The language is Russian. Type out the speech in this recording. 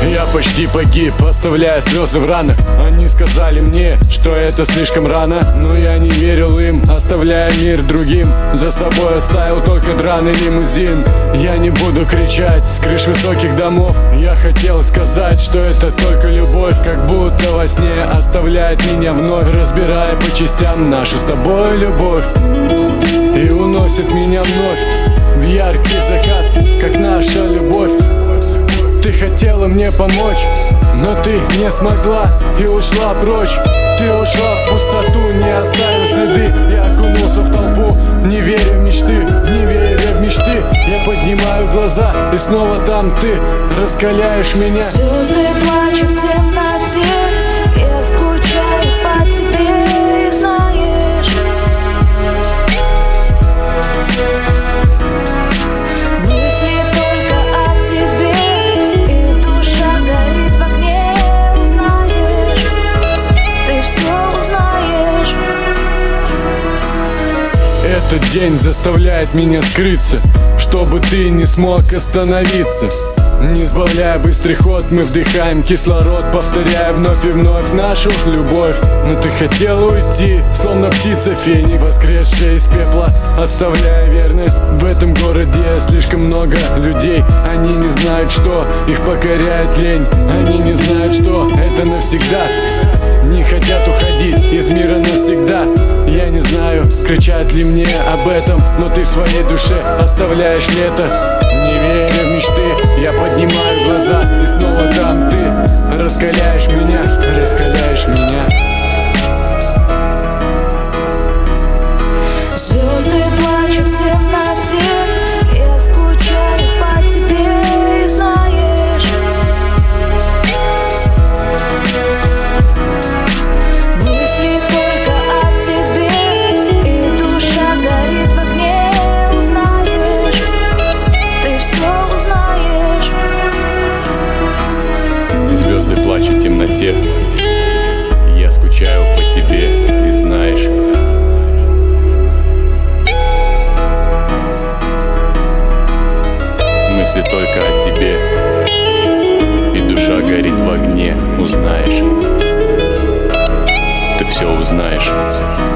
Я почти погиб, оставляя слезы в ранах. Они сказали мне, что это слишком рано, но я не верил им, оставляя мир другим. За собой оставил только драный лимузин. Я не буду кричать с крыш высоких домов. Я хотел сказать, что это только любовь, как будто во сне оставляет меня вновь, разбирая по частям нашу с тобой любовь, и уносит меня вновь в яркий закат, как наша любовь. Ты хотела мне помочь, но ты не смогла и ушла прочь. Ты ушла в пустоту, не оставив следы. Я окунулся в толпу, не веря в мечты, не веря в мечты. Я поднимаю глаза, и снова там ты раскаляешь меня. Звезды плачут в темноте, я скучаю по тебе, и знаешь, мысли только о тебе, и душа горит в огне. Узнаешь, ты все узнаешь. Этот день заставляет меня скрыться, чтобы ты не смог остановиться. Не сбавляя быстрый ход, мы вдыхаем кислород, повторяя вновь и вновь нашу любовь. Но ты хотела уйти, словно птица феникс, воскресшая из пепла, оставляя верность. В этом городе слишком много людей. Они не знают, что их покоряет лень. Они не знают, что это навсегда. Не хотят уходить из мира навсегда. Я не знаю, кричат ли мне об этом, но ты в своей душе оставляешь лето. Не веря в мечты, я поднимаю глаза, и снова там ты раскаляешь меня, раскаляешь меня. Звезды плачут в темноте, я скучаю по тебе, и знаешь, мысли только о тебе, и душа горит в огне. Узнаешь, ты все узнаешь. Звезды плачут в темноте, я скучаю по тебе, и знаешь. Мысли только о тебе, и душа горит в огне. Узнаешь, ты все узнаешь.